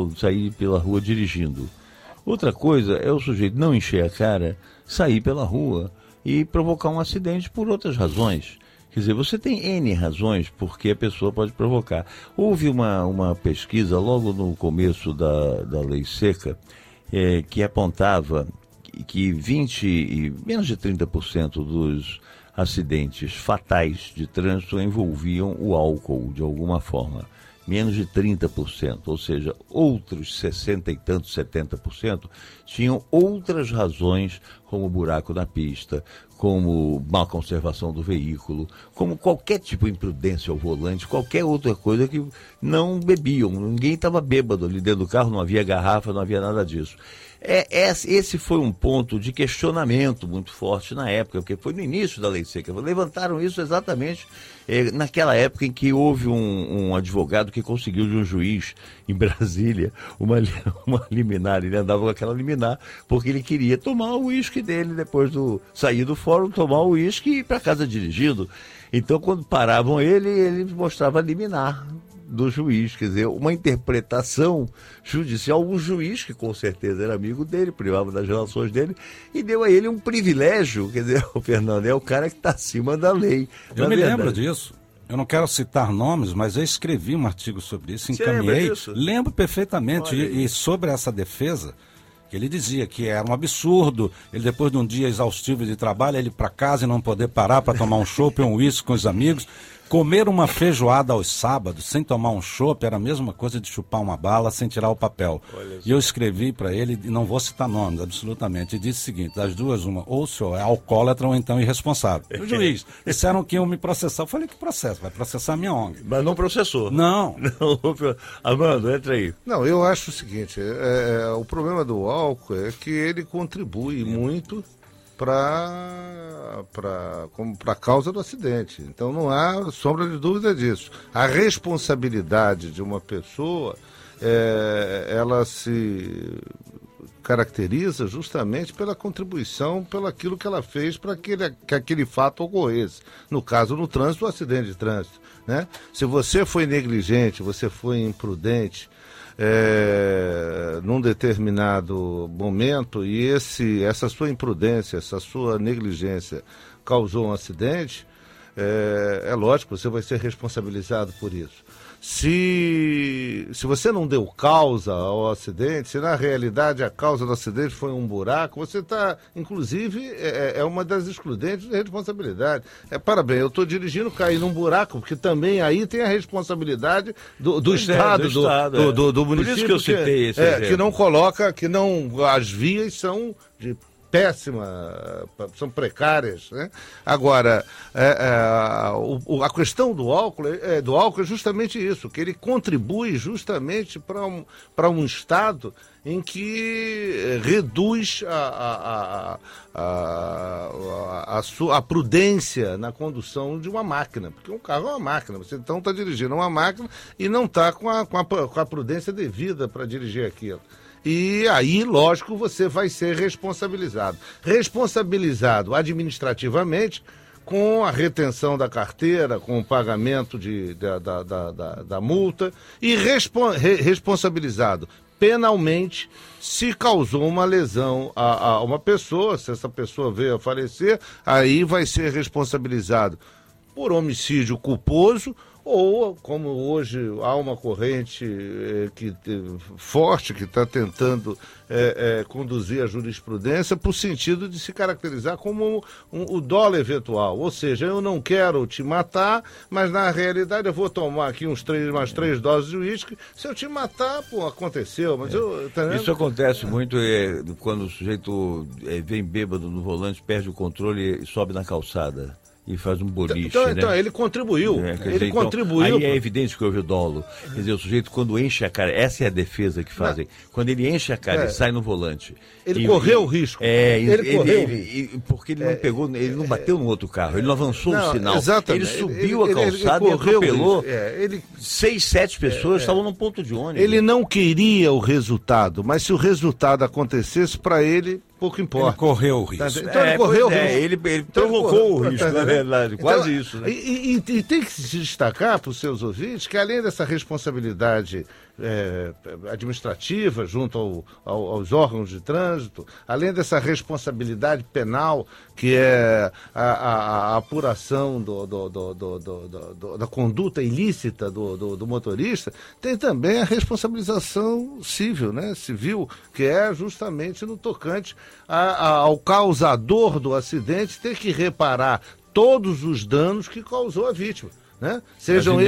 pela rua dirigindo. Outra coisa é o sujeito não encher a cara, sair pela rua e provocar um acidente por outras razões. Quer dizer, você tem N razões porque a pessoa pode provocar. Houve uma pesquisa logo no começo da lei seca que apontava que menos de 30% dos acidentes fatais de trânsito envolviam o álcool de alguma forma. Menos de 30%, ou seja, outros 60 e tantos, 70% tinham outras razões, como buraco na pista, como má conservação do veículo, como qualquer tipo de imprudência ao volante, qualquer outra coisa que não bebiam. Ninguém estava bêbado ali dentro do carro, não havia garrafa, não havia nada disso. Esse foi um ponto de questionamento muito forte na época, porque foi no início da lei seca. Levantaram isso exatamente naquela época em que houve um advogado que conseguiu de um juiz em Brasília uma liminar. Ele andava com aquela liminar porque ele queria tomar o uísque dele depois sair do fórum, tomar o uísque e ir para casa dirigindo. Então, quando paravam ele mostrava a liminar do juiz, quer dizer, uma interpretação judicial, um juiz que com certeza era amigo dele, privava das relações dele, e deu a ele um privilégio, quer dizer, o Fernando é o cara que está acima da lei. Eu me lembro disso. Eu não quero citar nomes, mas eu escrevi um artigo sobre isso, encaminhei. Lembro perfeitamente, e sobre essa defesa, que ele dizia que era um absurdo, ele depois de um dia exaustivo de trabalho, ele ir para casa e não poder parar para tomar um chopp ou um uísque com os amigos. Comer uma feijoada aos sábados sem tomar um chopp era a mesma coisa de chupar uma bala sem tirar o papel. E eu escrevi para ele, e não vou citar nomes, absolutamente, e disse o seguinte: das duas, uma, ou o senhor é alcoólatra ou então irresponsável. O juiz, disseram que iam me processar. Eu falei, que processo? Vai processar a minha ONG. Mas não processou. Não. Amando, entra aí. Não, eu acho o seguinte, o problema do álcool é que ele contribui muito para a causa do acidente. Então não há sombra de dúvida disso. A responsabilidade de uma pessoa, ela se caracteriza justamente pela contribuição, pelo aquilo que ela fez para que aquele fato ocorresse. No caso, no trânsito, o acidente de trânsito, né? Se você foi negligente, você foi imprudente, num determinado momento, e essa sua imprudência, essa sua negligência causou um acidente, é lógico, você vai ser responsabilizado por isso. Se você não deu causa ao acidente, se na realidade a causa do acidente foi um buraco, você está, inclusive, é uma das excludentes de responsabilidade. Parabéns, eu estou dirigindo, caí num buraco, porque também aí tem a responsabilidade do Estado, do município. Por isso que eu citei esse exemplo. Que não coloca, as vias são de são precárias, né? Agora, a questão do álcool é justamente isso, que ele contribui justamente para um estado em que reduz a prudência na condução de uma máquina, porque um carro é uma máquina, você então está dirigindo uma máquina e não está com a prudência devida para dirigir aquilo. E aí, lógico, você vai ser responsabilizado. Responsabilizado administrativamente, com a retenção da carteira, com o pagamento da multa, e responsabilizado penalmente se causou uma lesão a uma pessoa. Se essa pessoa veio a falecer, aí vai ser responsabilizado por homicídio culposo, ou, como hoje há uma corrente forte que está tentando conduzir a jurisprudência por sentido de se caracterizar como o dolo eventual. Ou seja, eu não quero te matar, mas na realidade eu vou tomar aqui umas 3 doses de uísque. Se eu te matar, pô, aconteceu. Mas Isso acontece muito quando o sujeito vem bêbado no volante, perde o controle e sobe na calçada. E faz um boliche, né? Então, ele contribuiu. Ele contribuiu. Aí é evidente que houve o dolo. Quer dizer, o sujeito, quando enche a cara, essa é a defesa que fazem. Quando ele enche a cara e sai no volante. Ele correu o risco. Porque ele não pegou, ele não bateu no outro carro, ele não avançou o sinal. Exatamente. Ele subiu a calçada e atropelou 6, 7 pessoas estavam num ponto de ônibus. Ele não queria o resultado, mas se o resultado acontecesse para ele, pouco importa. Ele correu o risco. Então ele correu o risco. Ele provocou o risco, na verdade. Quase isso, né? E tem que se destacar para os seus ouvintes que, além dessa responsabilidade administrativa junto aos órgãos de trânsito, além dessa responsabilidade penal, que é a apuração da conduta ilícita do motorista, tem também a responsabilização civil, né? Civil, que é justamente no tocante ao causador do acidente ter que reparar todos os danos que causou a vítima. Né? Sejam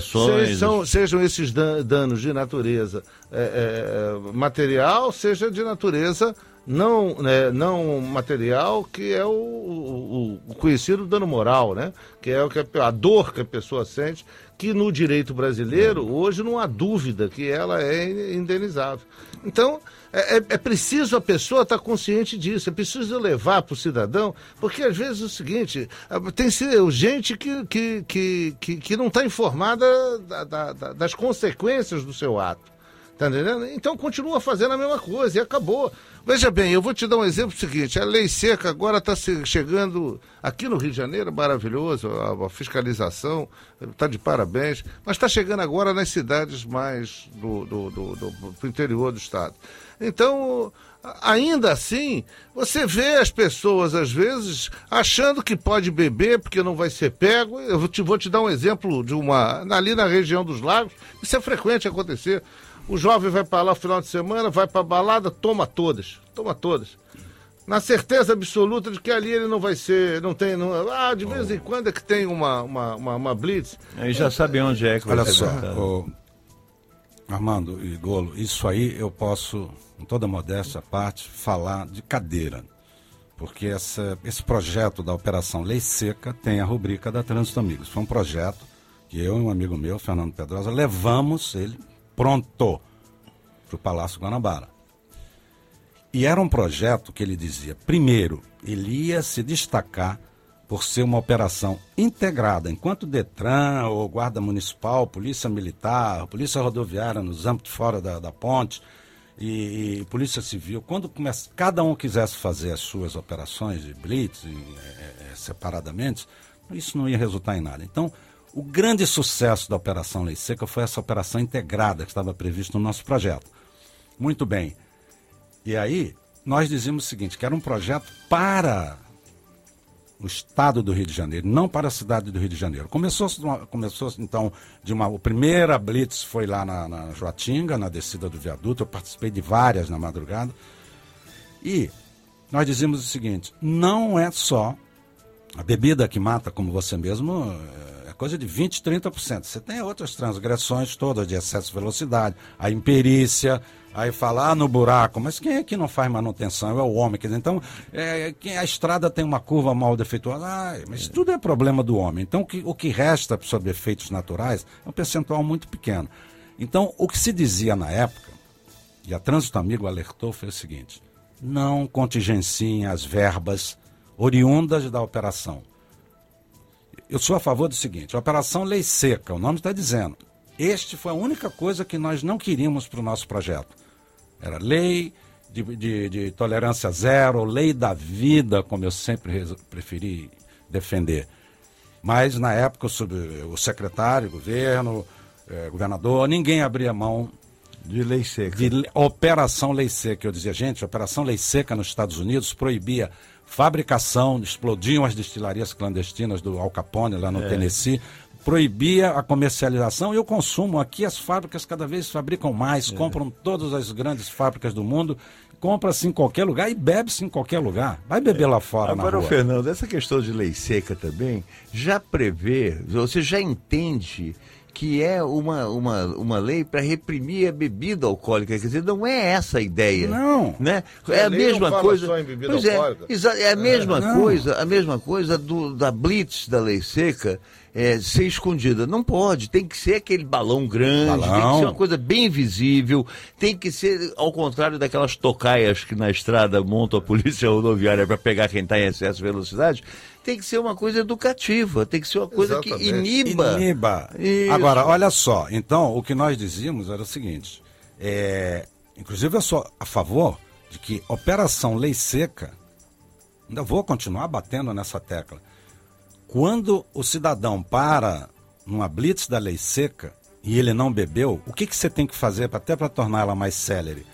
esses danos de natureza material, seja de natureza não material, que é o conhecido dano moral, né? Que é a dor que a pessoa sente, que no direito brasileiro hoje não há dúvida que ela é indenizável. Então, é preciso a pessoa estar consciente disso, é preciso levar para o cidadão, porque às vezes é o seguinte, tem gente que não está informada das consequências do seu ato. Tá entendendo? Então continua fazendo a mesma coisa e acabou. Veja bem, eu vou te dar um exemplo seguinte, a lei seca agora está chegando aqui no Rio de Janeiro, maravilhoso, a fiscalização está de parabéns, mas está chegando agora nas cidades mais do interior do estado. Então, ainda assim, você vê as pessoas, às vezes, achando que pode beber porque não vai ser pego. Eu vou te dar um exemplo ali na região dos Lagos, isso é frequente acontecer. O jovem vai para lá no final de semana, vai para a balada, toma todas. Na certeza absoluta de que ali ele não vai ser, de vez em quando é que tem uma blitz. Aí já sabe onde é que vai ser. Olha só, Armando e Golo, isso aí eu posso, com toda a modéstia à parte, falar de cadeira. Porque esse projeto da Operação Lei Seca tem a rubrica da Trânsito Amigos. Foi um projeto que eu e um amigo meu, Fernando Pedrosa, levamos ele pronto para o Palácio Guanabara. E era um projeto que ele dizia, primeiro, ele ia se destacar por ser uma operação integrada, enquanto Detran, ou Guarda Municipal, Polícia Militar, Polícia Rodoviária nos âmbitos fora da ponte e Polícia Civil, quando cada um quisesse fazer as suas operações de blitz separadamente, isso não ia resultar em nada. Então, o grande sucesso da Operação Lei Seca foi essa operação integrada que estava prevista no nosso projeto. Muito bem. E aí, nós dizíamos o seguinte, que era um projeto para o estado do Rio de Janeiro, não para a cidade do Rio de Janeiro. Começou então, a primeira blitz foi lá na Joatinga, na descida do viaduto, eu participei de várias na madrugada. E nós dizíamos o seguinte, não é só a bebida que mata, como você mesmo... coisa de 20%, 30%. Você tem outras transgressões todas de excesso de velocidade, a imperícia, aí falar no buraco, mas quem é que não faz manutenção? É o homem. Quer dizer, então, a estrada tem uma curva mal defeituosa, mas tudo é problema do homem. Então, o que resta sobre efeitos naturais é um percentual muito pequeno. Então, o que se dizia na época, e a Trânsito Amigo alertou, foi o seguinte, não contingenciem as verbas oriundas da operação. Eu sou a favor do seguinte, a Operação Lei Seca, o nome está dizendo, foi a única coisa que nós não queríamos para o nosso projeto. Era lei de tolerância zero, lei da vida, como eu sempre preferi defender. Mas, na época, o secretário, governo, governador, ninguém abria mão de lei seca. De Operação Lei Seca. Eu dizia, gente, Operação Lei Seca nos Estados Unidos proibia fabricação, explodiam as destilarias clandestinas do Al Capone, lá no Tennessee, proibia a comercialização e o consumo. Aqui as fábricas cada vez fabricam mais, compram todas as grandes fábricas do mundo, compra-se em qualquer lugar e bebe-se em qualquer lugar. Vai beber lá fora, na rua. Agora, Fernando, essa questão de lei seca também já prevê, você já entende que é uma lei para reprimir a bebida alcoólica. Quer dizer, não é essa a ideia. Não. Né? É a mesma coisa. Só em bebida pois alcoólica. É a mesma coisa da blitz da lei seca. Ser escondida. Não pode, tem que ser aquele balão grande, tem que ser uma coisa bem visível, tem que ser ao contrário daquelas tocaias que na estrada montam a polícia rodoviária para pegar quem está em excesso de velocidade. Tem que ser uma coisa educativa, tem que ser uma coisa que iniba. Agora, olha só, então o que nós dizíamos era o seguinte, inclusive eu sou a favor de que Operação Lei Seca, ainda vou continuar batendo nessa tecla, quando o cidadão para numa blitz da lei seca e ele não bebeu, o que você tem que fazer até para tornar ela mais célere?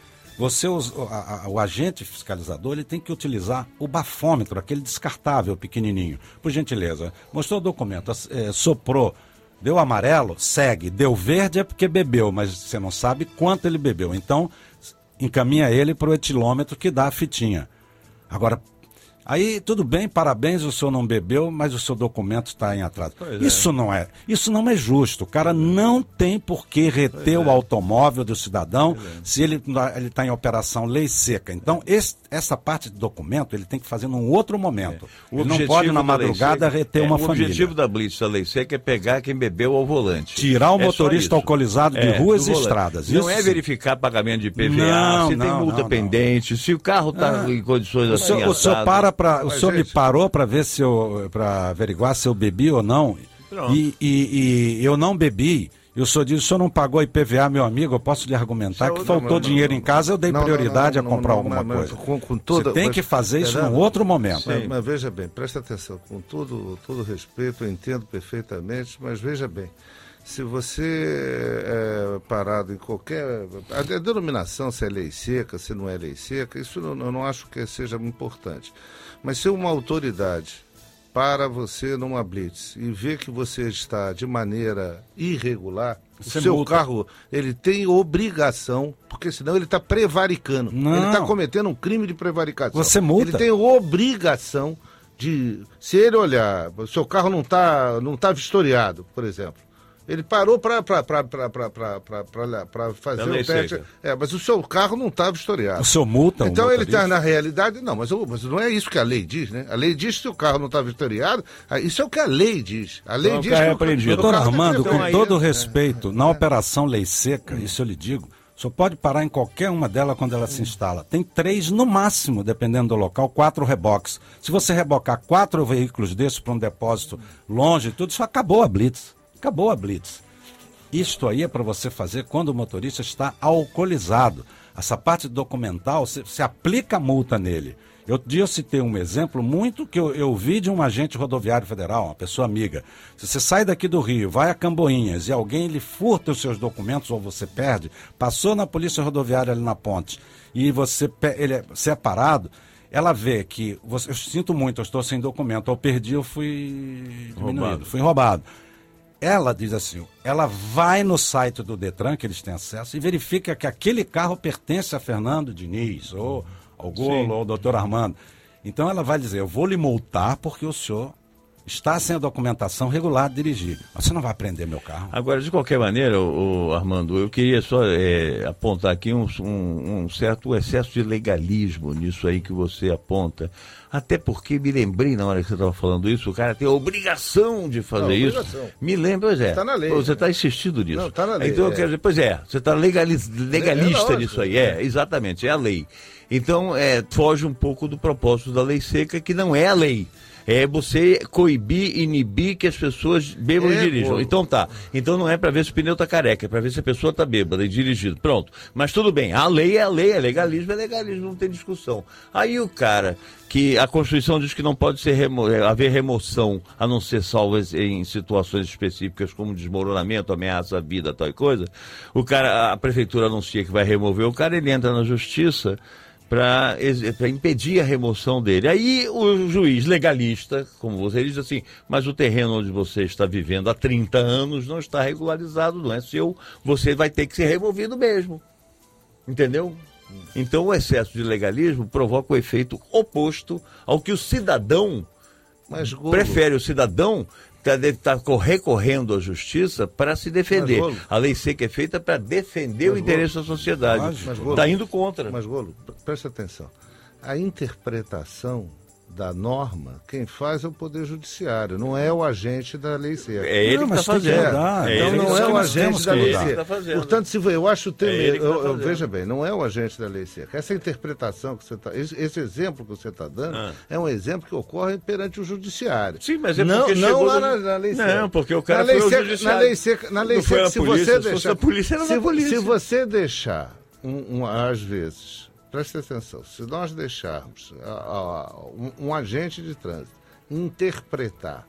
O agente fiscalizador ele tem que utilizar o bafômetro, aquele descartável pequenininho. Por gentileza, mostrou o documento, soprou, deu amarelo, segue, deu verde é porque bebeu, mas você não sabe quanto ele bebeu. Então, encaminha ele para o etilômetro que dá a fitinha. Agora, aí, tudo bem, parabéns, o senhor não bebeu, mas o seu documento está em atraso. Isso não é justo. O cara não tem por que reter o automóvel do cidadão se ele está em operação lei seca. Então, essa parte do documento ele tem que fazer num outro momento. Ele não pode, na madrugada, reter uma família. O objetivo da blitz da lei seca é pegar quem bebeu ao volante. Tirar o motorista alcoolizado de ruas e estradas. Não é verificar pagamento de PVA, se tem multa pendente, se o carro está em condições assim. O senhor o senhor me parou para ver para averiguar se eu bebi ou não, e eu não bebi. E o senhor diz, o senhor não pagou IPVA, meu amigo, eu posso lhe argumentar que faltou dinheiro em casa, eu dei prioridade a comprar alguma coisa. Você tem que fazer isso num outro momento. Mas veja bem, presta atenção, com todo respeito, eu entendo perfeitamente, mas veja bem, se você é parado em qualquer... A denominação, se é lei seca, se não é lei seca, isso eu não acho que seja importante. Mas se uma autoridade para você numa blitz e vê que você está de maneira irregular, o seu carro, ele tem obrigação, porque senão ele está prevaricando. Não. Ele está cometendo um crime de prevaricação. Você multa. Ele tem obrigação de, se ele olhar, o seu carro não tá vistoriado, por exemplo. Ele parou para fazer o teste. Mas o seu carro não está vistoriado. O seu multa. Então ele está na realidade. Não, mas não é isso que a lei diz, né? A lei diz que se o carro não está vistoriado, isso é o que a lei diz. A lei diz que doutor Armando, com todo respeito, na Operação Lei Seca, isso eu lhe digo, o senhor pode parar em qualquer uma delas quando ela se instala. Tem 3 no máximo, dependendo do local, 4 reboques. Se você rebocar 4 veículos desses para um depósito longe e tudo, isso acabou a blitz. Acabou a blitz. Isto aí é para você fazer quando o motorista está alcoolizado. Essa parte documental, você aplica a multa nele. Eu citei um exemplo muito que eu vi de um agente rodoviário federal, uma pessoa amiga. Se você sai daqui do Rio, vai a Camboinhas e alguém lhe furta os seus documentos ou você perde, passou na polícia rodoviária ali na ponte e você é parado, ela vê que, eu sinto muito, eu estou sem documento, eu perdi, eu fui diminuído, fui roubado. Ela diz assim, ela vai no site do Detran, que eles têm acesso, e verifica que aquele carro pertence a Fernando Diniz, ou ao Golo, ou ao doutor Armando. Então ela vai dizer, eu vou lhe multar porque o senhor está sem a documentação regular de dirigir. Mas você não vai prender meu carro. Agora, de qualquer maneira, Armando, eu queria só apontar aqui um certo excesso de legalismo nisso aí que você aponta. Até porque me lembrei, na hora que você estava falando isso, o cara tem a obrigação de fazer isso. Me lembra, pois é. Está na lei. Você está insistindo nisso. Não, está na lei. Então eu quero dizer, pois você está legalista nisso aí. Exatamente, é a lei. Então, foge um pouco do propósito da lei seca, que não é a lei. É você coibir, inibir que as pessoas bebam e dirijam. Pô. Então tá. Então não é para ver se o pneu tá careca, é para ver se a pessoa tá bêbada e dirigindo. Pronto. Mas tudo bem. A lei é a lei, é legalismo, não tem discussão. Aí o cara que a Constituição diz que não pode haver remoção, a não ser salvas em situações específicas como desmoronamento, ameaça à vida, tal e coisa. A prefeitura anuncia que vai remover o cara, ele entra na justiça para impedir a remoção dele. Aí o juiz legalista, como você diz assim, mas o terreno onde você está vivendo há 30 anos não está regularizado, não é seu, você vai ter que ser removido mesmo. Entendeu? Então o excesso de legalismo provoca o efeito oposto ao que o cidadão prefere. O cidadão está recorrendo à justiça para se defender. A lei seca é feita para defender o interesse da sociedade. Está indo contra. Mas, Golo, presta atenção. A interpretação da norma, quem faz é o Poder Judiciário, não é o agente da lei seca. É ele que está fazendo. Então não é o agente da lei seca. Portanto, eu acho veja bem, não é o agente da lei seca. Essa interpretação que você está... Esse exemplo que você está dando é um exemplo que ocorre perante o Judiciário. Sim, mas é porque não lá na lei seca. Não, porque o cara foi ao Judiciário. Na lei seca, se você deixar... Se você deixar, às vezes... Presta atenção, se nós deixarmos um agente de trânsito interpretar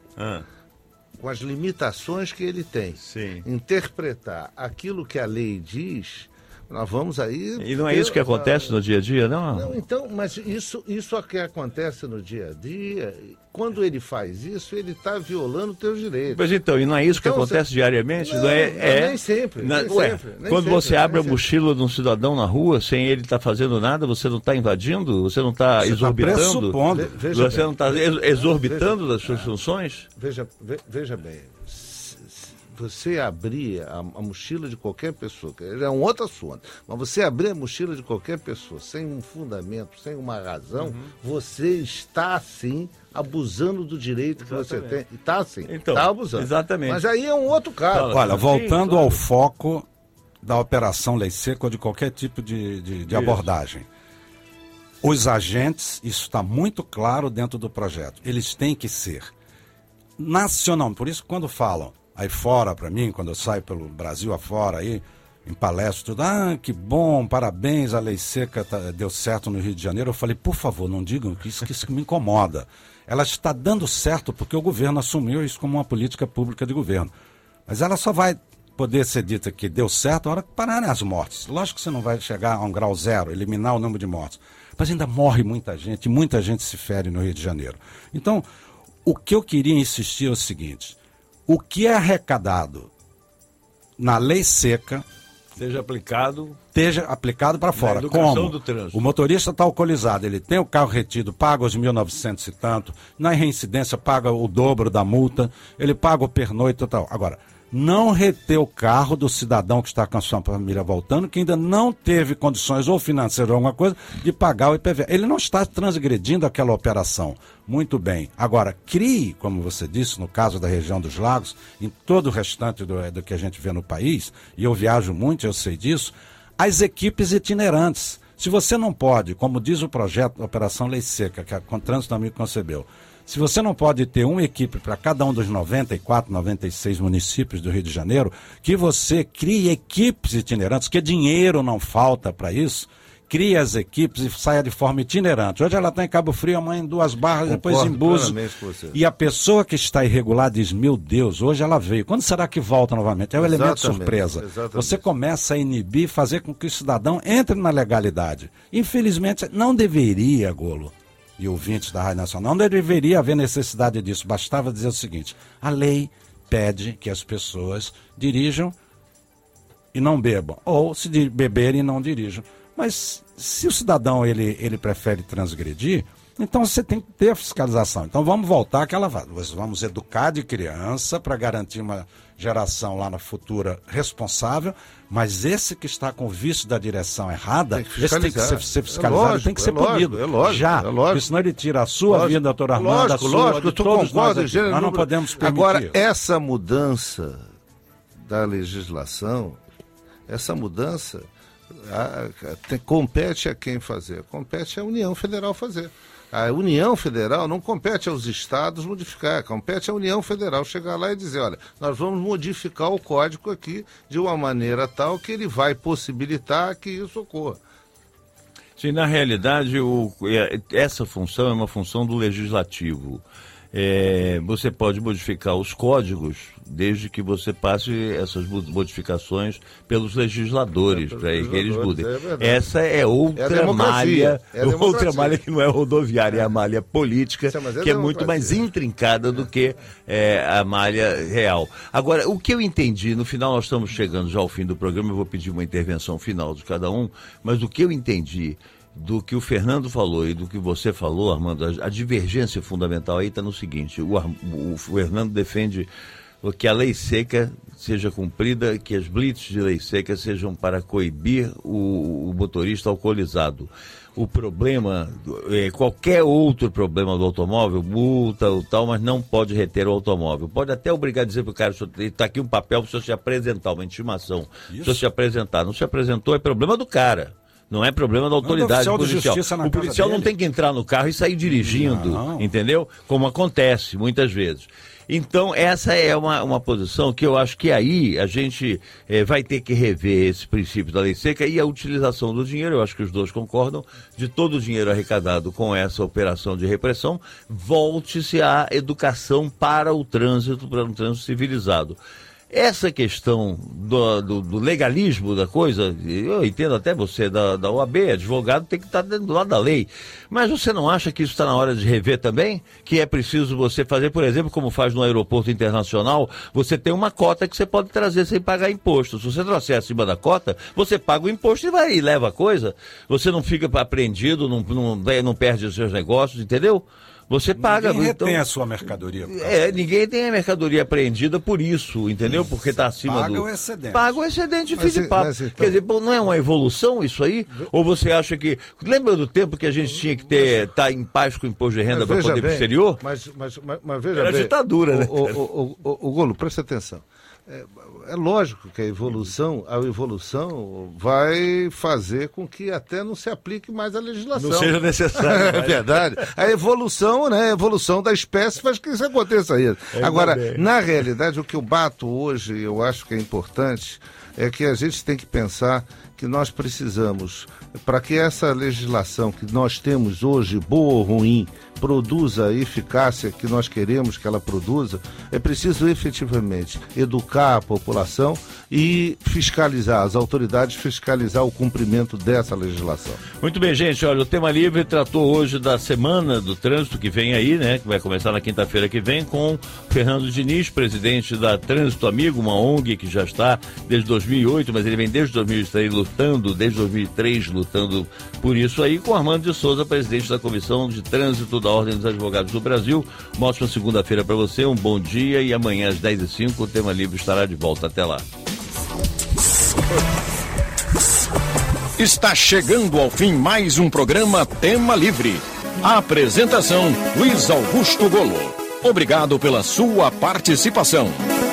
com as limitações que ele tem, interpretar aquilo que a lei diz, nós vamos aí... E não é isso que acontece no dia a dia, não? Não, então, mas isso é que acontece no dia a dia. Quando ele faz isso, ele está violando os teus direitos. Mas então, e não é isso que acontece diariamente? Não, nem sempre. Quando você abre a mochila de um cidadão na rua, sem ele estar fazendo nada, você não está invadindo? Você não está exorbitando? Você não está exorbitando das suas funções? Veja bem. Você abrir a mochila de qualquer pessoa, que é um outro assunto, mas você abrir a mochila de qualquer pessoa sem um fundamento, sem uma razão, você está, sim, abusando do direito que você tem. Está, sim, está abusando. Exatamente. Mas aí é um outro caso. Olha, voltando ao foco da Operação Lei Seca ou de qualquer tipo de abordagem. Os agentes, isso está muito claro dentro do projeto, eles têm que ser nacional. Por isso, quando falam aí fora, para mim, quando eu saio pelo Brasil afora, aí, em palestra, tudo, que bom, parabéns, a lei seca deu certo no Rio de Janeiro. Eu falei, por favor, não digam que isso me incomoda. Ela está dando certo porque o governo assumiu isso como uma política pública de governo. Mas ela só vai poder ser dita que deu certo a hora que pararem as mortes. Lógico que você não vai chegar a um grau zero, eliminar o número de mortes. Mas ainda morre muita gente se fere no Rio de Janeiro. Então, o que eu queria insistir é o seguinte: o que é arrecadado na lei seca esteja aplicado para fora. Como do trânsito. O motorista está alcoolizado, ele tem o carro retido, paga os 1.900 e tanto, na reincidência paga o dobro da multa, ele paga o pernoite e tal. Agora, não reter o carro do cidadão que está com a sua família voltando, que ainda não teve condições ou financeiras ou alguma coisa de pagar o IPVA. Ele não está transgredindo aquela operação. Muito bem. Agora, crie, como você disse, no caso da região dos lagos, em todo o restante do que a gente vê no país, e eu viajo muito, eu sei disso, as equipes itinerantes. Se você não pode, como diz o projeto Operação Lei Seca, que a Trânsito Amigo concebeu, se você não pode ter uma equipe para cada um dos 94, 96 municípios do Rio de Janeiro, que você crie equipes itinerantes, que dinheiro não falta para isso, crie as equipes e saia de forma itinerante. Hoje ela está em Cabo Frio, amanhã em Duas Barras, depois em Búzios. E a pessoa que está irregular diz, meu Deus, hoje ela veio. Quando será que volta novamente? É o elemento surpresa. Exatamente. Você começa a inibir, fazer com que o cidadão entre na legalidade. Infelizmente, não deveria, Golo, e ouvintes da Rádio Nacional, não deveria haver necessidade disso. Bastava dizer o seguinte: a lei pede que as pessoas dirijam e não bebam, ou se beberem e não dirijam. Mas se o cidadão ele prefere transgredir, então você tem que ter a fiscalização. Então vamos voltar àquela... Vamos educar de criança para garantir uma geração lá na futura responsável, mas esse que está com o vício da direção errada, esse tem que ser fiscalizado, tem que ser punido. Já, porque senão ele tira a sua vida, doutor Armando, a sua, de todos nós aqui. Nós não podemos permitir. Agora, essa mudança da legislação, essa mudança Compete a quem fazer? Compete à União Federal fazer. A União Federal não compete aos estados modificar, compete à União Federal chegar lá e dizer, olha, nós vamos modificar o código aqui de uma maneira tal que ele vai possibilitar que isso ocorra. Sim, na realidade, essa função é uma função do Legislativo. Você pode modificar os códigos desde que você passe essas modificações pelos legisladores para que eles mudem. Essa é outra malha, outra malha que não é rodoviária, é a malha política, que é muito mais intrincada do que a malha real. Agora, o que eu entendi, no final nós estamos chegando já ao fim do programa, eu vou pedir uma intervenção final de cada um, mas o que eu entendi do que o Fernando falou e do que você falou, Armando, a divergência fundamental aí está no seguinte: o Fernando defende que a lei seca seja cumprida, que as blitz de lei seca sejam para coibir o motorista alcoolizado. O problema, qualquer outro problema do automóvel, multa ou tal, mas não pode reter o automóvel. Pode até obrigar a dizer para o cara, está aqui um papel para o senhor se apresentar, uma intimação. Se o senhor se apresentar, não se apresentou, é problema do cara. Não é problema da autoridade policial. O policial não tem que entrar no carro e sair dirigindo, entendeu? Como acontece muitas vezes. Então, essa é uma posição que eu acho que aí a gente vai ter que rever esse princípio da lei seca e a utilização do dinheiro, eu acho que os dois concordam, de todo o dinheiro arrecadado com essa operação de repressão, volte-se à educação para um trânsito civilizado. Essa questão do legalismo da coisa, eu entendo até você da OAB, advogado tem que estar do lado da lei, mas você não acha que isso está na hora de rever também? Que é preciso você fazer, por exemplo, como faz no aeroporto internacional, você tem uma cota que você pode trazer sem pagar imposto. Se você trouxer acima da cota, você paga o imposto e vai e leva a coisa. Você não fica apreendido, não perde os seus negócios, entendeu? Você paga. Ninguém retém a sua mercadoria. Ninguém tem a mercadoria apreendida por isso, entendeu? Porque está acima paga o excedente. Paga o excedente, filho de papo. Então... Quer dizer, não é uma evolução isso aí? Ou você acha que... Lembra do tempo que a gente tinha que estar em paz com o imposto de renda para poder ir para o exterior? Mas veja Era bem... ditadura, né? O Golo, presta atenção. É lógico que a evolução vai fazer com que até não se aplique mais a legislação. Não seja necessário. É verdade. A evolução, né? A evolução da espécie faz que isso aconteça isso. Agora, na realidade, o que eu bato hoje, eu acho que é importante, é que a gente tem que pensar que nós precisamos, para que essa legislação que nós temos hoje, boa ou ruim, produza a eficácia que nós queremos que ela produza, é preciso efetivamente educar a população e fiscalizar, as autoridades fiscalizar o cumprimento dessa legislação. Muito bem, gente, olha, o Tema Livre tratou hoje da Semana do Trânsito que vem aí, né, que vai começar na quinta-feira que vem, com Fernando Diniz, presidente da Trânsito Amigo, uma ONG que já está desde 2008, mas ele vem desde 2003 lutando por isso aí, com Armando de Souza, presidente da Comissão de Trânsito da Ordem dos Advogados do Brasil. Uma ótima segunda-feira para você, um bom dia, e amanhã às 10h05 o Tema Livre estará de volta. Até lá. Está chegando ao fim mais um programa Tema Livre. A apresentação, Luiz Augusto Golo. Obrigado pela sua participação.